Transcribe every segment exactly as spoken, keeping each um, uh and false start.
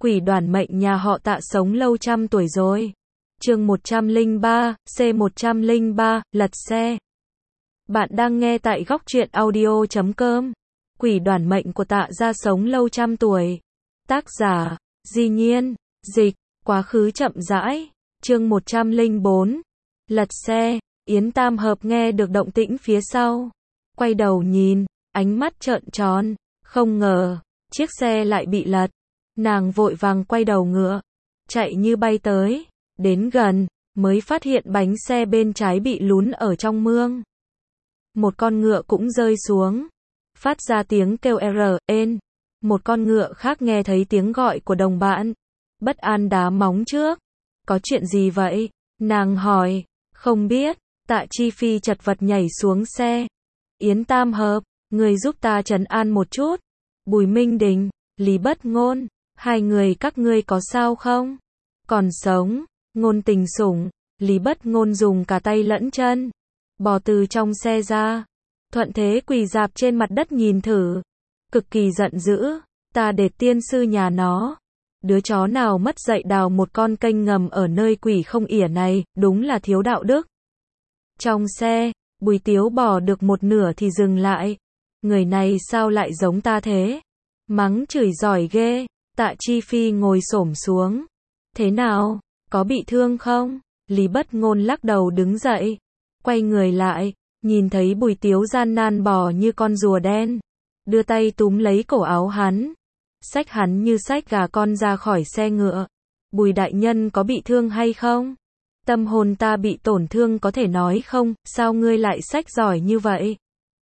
Quỷ đoàn mệnh nhà họ Tạ sống lâu trăm tuổi rồi. Chương một trăm lẻ ba, C một trăm lẻ ba, lật xe. Bạn đang nghe tại góc truyện audio chấm com. Quỷ đoàn mệnh của Tạ gia sống lâu trăm tuổi. Tác giả: Di Nhiên, dịch, quá khứ chậm rãi. Chương một trăm lẻ bốn, lật xe. Yến Tam Hợp nghe được động tĩnh phía sau, quay đầu nhìn, ánh mắt trợn tròn, không ngờ chiếc xe lại bị lật. Nàng vội vàng quay đầu ngựa, chạy như bay tới, đến gần mới phát hiện bánh xe bên trái bị lún ở trong mương. Một con ngựa cũng rơi xuống, phát ra tiếng kêu rên. Một con ngựa khác nghe thấy tiếng gọi của đồng bạn, bất an đá móng trước. Có chuyện gì vậy? Nàng hỏi. Không biết. Tạ Chi Phi chật vật nhảy xuống xe. Yến Tam Hợp, người giúp ta trấn an một chút. Bùi Minh Đình, Lý Bất Ngôn, hai người các ngươi có sao không? Còn sống. Ngôn Tình Sủng, Lý Bất Ngôn dùng cả tay lẫn chân, bò từ trong xe ra, thuận thế quỳ rạp trên mặt đất nhìn thử, cực kỳ giận dữ. Ta để tiên sư nhà nó, đứa chó nào mất dạy đào một con kênh ngầm ở nơi quỷ không ỉa này, đúng là thiếu đạo đức. Trong xe, Bùi Tiếu bò được một nửa thì dừng lại. Người này sao lại giống ta thế? Mắng chửi giỏi ghê. Tạ Chi Phi ngồi xổm xuống. Thế nào? Có bị thương không? Lý Bất Ngôn lắc đầu đứng dậy, quay người lại, nhìn thấy Bùi Tiếu gian nan bò như con rùa đen, đưa tay túm lấy cổ áo hắn, xách hắn như xách gà con ra khỏi xe ngựa. Bùi đại nhân có bị thương hay không? Tâm hồn ta bị tổn thương có thể nói không, sao ngươi lại xách giỏi như vậy?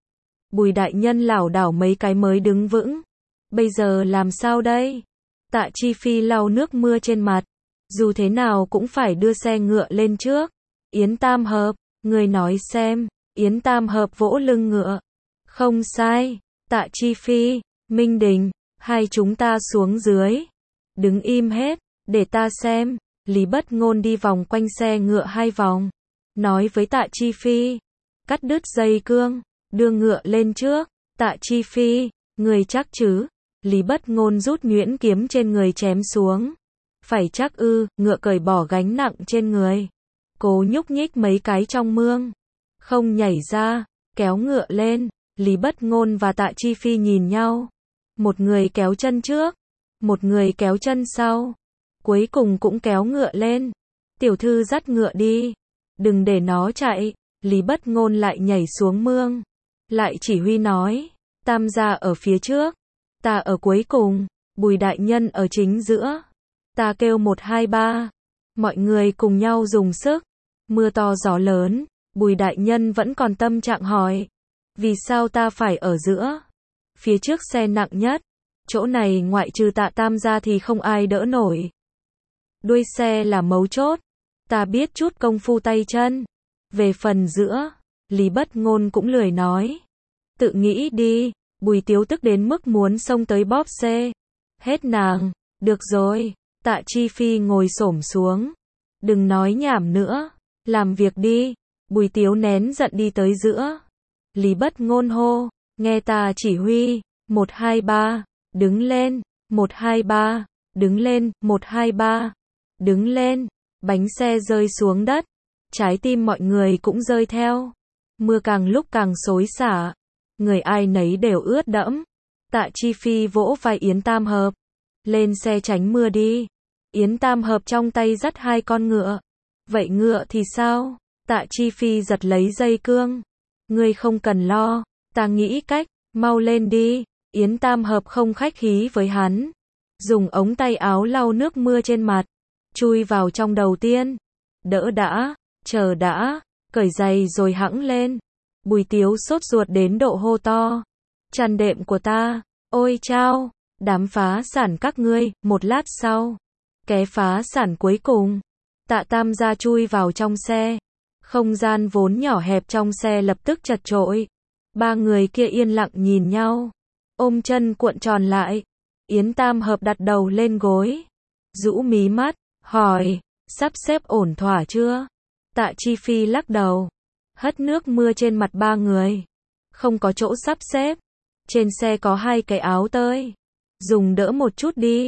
Bùi đại nhân lảo đảo mấy cái mới đứng vững. Bây giờ làm sao đây? Tạ Chi Phi lau nước mưa trên mặt. Dù thế nào cũng phải đưa xe ngựa lên trước. Yến Tam Hợp, người nói xem. Yến Tam Hợp vỗ lưng ngựa. Không sai. Tạ Chi Phi, Minh Đình, hai chúng ta xuống dưới. Đứng im hết, để ta xem. Lý Bất Ngôn đi vòng quanh xe ngựa hai vòng, nói với Tạ Chi Phi. Cắt đứt dây cương, đưa ngựa lên trước. Tạ Chi Phi, người chắc chứ? Lý Bất Ngôn rút nhuyễn kiếm trên người chém xuống. Phải chắc ư? Ngựa cởi bỏ gánh nặng trên người, cố nhúc nhích mấy cái trong mương, không nhảy ra, kéo ngựa lên. Lý Bất Ngôn và Tạ Chi Phi nhìn nhau, một người kéo chân trước, một người kéo chân sau, cuối cùng cũng kéo ngựa lên. Tiểu thư dắt ngựa đi, đừng để nó chạy. Lý Bất Ngôn lại nhảy xuống mương, lại chỉ huy nói, Tam gia ở phía trước, ta ở cuối cùng, Bùi đại nhân ở chính giữa. Ta kêu một hai ba, mọi người cùng nhau dùng sức. Mưa to gió lớn, Bùi đại nhân vẫn còn tâm trạng hỏi, vì sao ta phải ở giữa? Phía trước xe nặng nhất, chỗ này ngoại trừ Tạ Tam gia thì không ai đỡ nổi. Đuôi xe là mấu chốt, ta biết chút công phu tay chân. Về phần giữa, Lý Bất Ngôn cũng lười nói. Tự nghĩ đi. Bùi Tiếu tức đến mức muốn xông tới bóp xe hết nàng. Được rồi. Tạ Chi Phi ngồi xổm xuống. Đừng nói nhảm nữa, làm việc đi. Bùi Tiếu nén giận đi tới giữa. Lý Bất Ngôn hô, nghe ta chỉ huy. Một hai ba, đứng lên. Một hai ba, đứng lên. Một hai ba, đứng lên. Bánh xe rơi xuống đất, trái tim mọi người cũng rơi theo. Mưa càng lúc càng xối xả, người ai nấy đều ướt đẫm. Tạ Chi Phi vỗ vai Yến Tam Hợp, lên xe tránh mưa đi. Yến Tam Hợp trong tay dắt hai con ngựa. Vậy ngựa thì sao? Tạ Chi Phi giật lấy dây cương. Ngươi không cần lo, ta nghĩ cách, mau lên đi. Yến Tam Hợp không khách khí với hắn, dùng ống tay áo lau nước mưa trên mặt, chui vào trong đầu tiên. Đỡ đã, chờ đã, cởi giày rồi hẵng lên. Bùi Tiếu sốt ruột đến độ hô to, chăn đệm của ta, ôi chao, đám phá sản các ngươi. Một lát sau, ké phá sản cuối cùng, Tạ Tam gia chui vào trong xe. Không gian vốn nhỏ hẹp trong xe lập tức chật chội. Ba người kia yên lặng nhìn nhau, ôm chân cuộn tròn lại. Yến Tam Hợp đặt đầu lên gối, rũ mí mắt, hỏi, sắp xếp ổn thỏa chưa? Tạ Chi Phi lắc đầu, hất nước mưa trên mặt ba người. Không có chỗ sắp xếp. Trên xe có hai cái áo tơi, dùng đỡ một chút đi.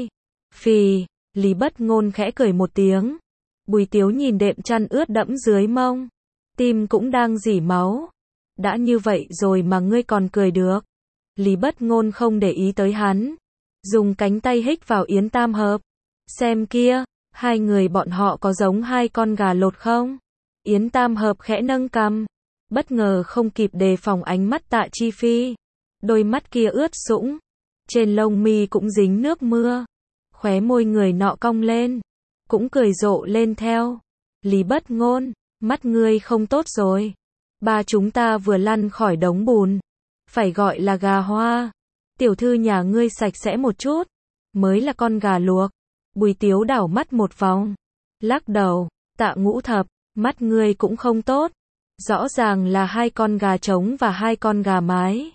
Phì, Lý Bất Ngôn khẽ cười một tiếng. Bùi Tiếu nhìn đệm chăn ướt đẫm dưới mông, tim cũng đang rỉ máu. Đã như vậy rồi mà ngươi còn cười được. Lý Bất Ngôn không để ý tới hắn, dùng cánh tay hích vào Yến Tam Hợp. Xem kia, hai người bọn họ có giống hai con gà lột không? Yến Tam Hợp khẽ nâng cằm, bất ngờ không kịp đề phòng ánh mắt Tạ Chi Phi. Đôi mắt kia ướt sũng, trên lông mi cũng dính nước mưa. Khóe môi người nọ cong lên, cũng cười rộ lên theo. Lý Bất Ngôn, mắt ngươi không tốt rồi. Ba chúng ta vừa lăn khỏi đống bùn, phải gọi là gà hoa. Tiểu thư nhà ngươi sạch sẽ một chút, mới là con gà luộc. Bùi Tiếu đảo mắt một vòng, lắc đầu. Tạ Ngũ Thập, mắt ngươi cũng không tốt. Rõ ràng là hai con gà trống và hai con gà mái.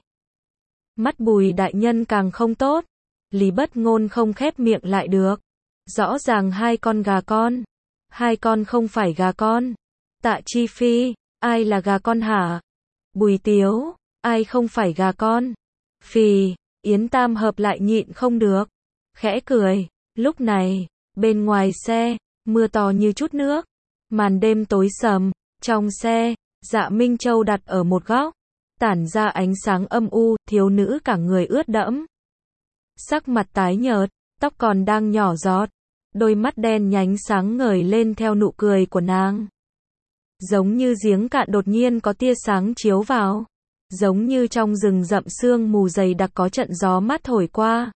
Mắt Bùi đại nhân càng không tốt. Lý Bất Ngôn không khép miệng lại được. Rõ ràng hai con gà con. Hai con không phải gà con. Tạ Chi Phi, ai là gà con hả? Bùi Tiếu, ai không phải gà con? Phì, Yến Tam Hợp lại nhịn không được, khẽ cười. Lúc này, bên ngoài xe, mưa to như chút nước. Màn đêm tối sầm, trong xe, Dạ Minh Châu đặt ở một góc, tản ra ánh sáng âm u, thiếu nữ cả người ướt đẫm. Sắc mặt tái nhợt, tóc còn đang nhỏ giọt, đôi mắt đen nhánh sáng ngời lên theo nụ cười của nàng. Giống như giếng cạn đột nhiên có tia sáng chiếu vào, giống như trong rừng rậm sương mù dày đặc có trận gió mát thổi qua.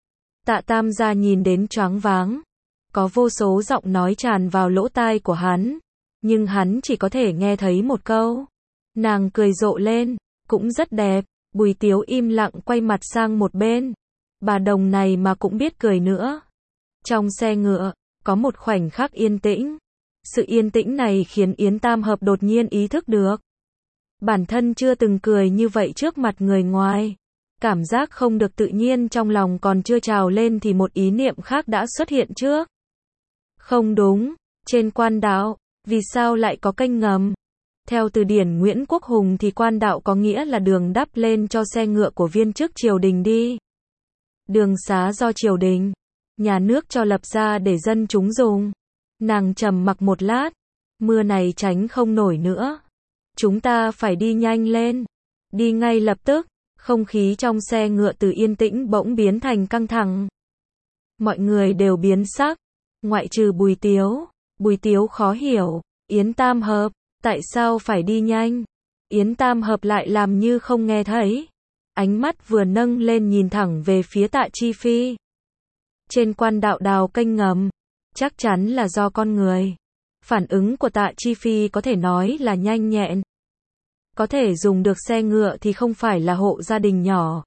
Tạ Tam gia nhìn đến choáng váng, có vô số giọng nói tràn vào lỗ tai của hắn, nhưng hắn chỉ có thể nghe thấy một câu. Nàng cười rộ lên, cũng rất đẹp. Bùi Tiếu im lặng quay mặt sang một bên. Bà đồng này mà cũng biết cười nữa. Trong xe ngựa, có một khoảnh khắc yên tĩnh. Sự yên tĩnh này khiến Yến Tam Hợp đột nhiên ý thức được. Bản thân chưa từng cười như vậy trước mặt người ngoài. Cảm giác không được tự nhiên trong lòng còn chưa trào lên thì một ý niệm khác đã xuất hiện trước. Không đúng, trên quan đạo, vì sao lại có kênh ngầm? Theo từ điển Nguyễn Quốc Hùng thì quan đạo có nghĩa là đường đắp lên cho xe ngựa của viên chức triều đình đi. Đường xá do triều đình, nhà nước cho lập ra để dân chúng dùng. Nàng trầm mặc một lát, mưa này tránh không nổi nữa. Chúng ta phải đi nhanh lên, đi ngay lập tức. Không khí trong xe ngựa từ yên tĩnh bỗng biến thành căng thẳng. Mọi người đều biến sắc, ngoại trừ Bùi Tiếu. Bùi Tiếu khó hiểu, Yến Tam Hợp, tại sao phải đi nhanh? Yến Tam Hợp lại làm như không nghe thấy. Ánh mắt vừa nâng lên nhìn thẳng về phía Tạ Chi Phi. Trên quan đạo đào kênh ngầm, chắc chắn là do con người. Phản ứng của Tạ Chi Phi có thể nói là nhanh nhẹn. Có thể dùng được xe ngựa thì không phải là hộ gia đình nhỏ.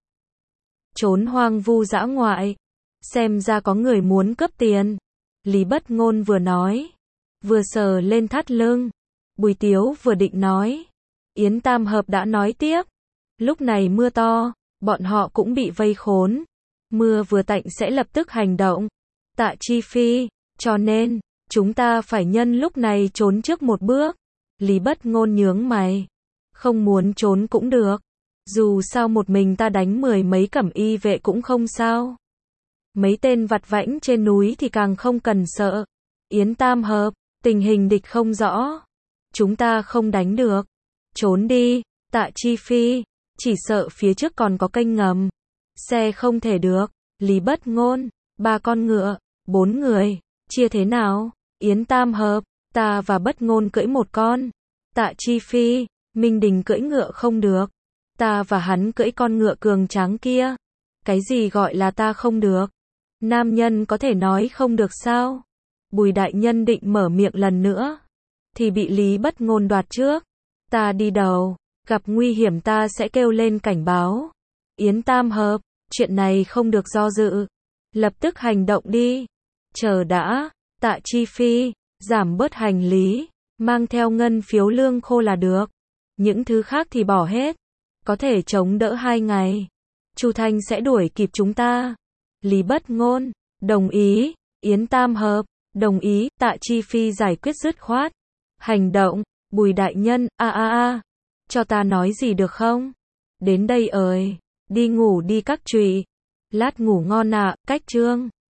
Trốn hoang vu dã ngoại. Xem ra có người muốn cướp tiền. Lý Bất Ngôn vừa nói, vừa sờ lên thắt lưng. Bùi Tiếu vừa định nói. Yến Tam Hợp đã nói tiếp. Lúc này mưa to, bọn họ cũng bị vây khốn. Mưa vừa tạnh sẽ lập tức hành động. Tạ Chi Phi, cho nên, chúng ta phải nhân lúc này trốn trước một bước. Lý Bất Ngôn nhướng mày. Không muốn trốn cũng được. Dù sao một mình ta đánh mười mấy cẩm y vệ cũng không sao. Mấy tên vặt vãnh trên núi thì càng không cần sợ. Yến Tam Hợp, tình hình địch không rõ. Chúng ta không đánh được. Trốn đi, Tạ Chi Phi. Chỉ sợ phía trước còn có kênh ngầm. Xe không thể được. Lý Bất Ngôn, ba con ngựa, bốn người, chia thế nào? Yến Tam Hợp, ta và Bất Ngôn cưỡi một con. Tạ Chi Phi, Minh Đình cưỡi ngựa không được. Ta và hắn cưỡi con ngựa cường tráng kia. Cái gì gọi là ta không được? Nam nhân có thể nói không được sao? Bùi đại nhân định mở miệng lần nữa, thì bị Lý Bất Ngôn đoạt trước. Ta đi đầu, gặp nguy hiểm ta sẽ kêu lên cảnh báo. Yến Tam Hợp, chuyện này không được do dự. Lập tức hành động đi. Chờ đã, Tạ Chi Phi, giảm bớt hành lý, mang theo ngân phiếu lương khô là được. Những thứ khác thì bỏ hết. Có thể chống đỡ hai ngày. Chu Thanh sẽ đuổi kịp chúng ta. Lý Bất Ngôn, đồng ý. Yến Tam Hợp, đồng ý. Tạ Chi Phi giải quyết dứt khoát. Hành động. Bùi đại nhân, a a a. Cho ta nói gì được không? Đến đây ơi. Đi ngủ đi các trụy. Lát ngủ ngon ạ, cách chương.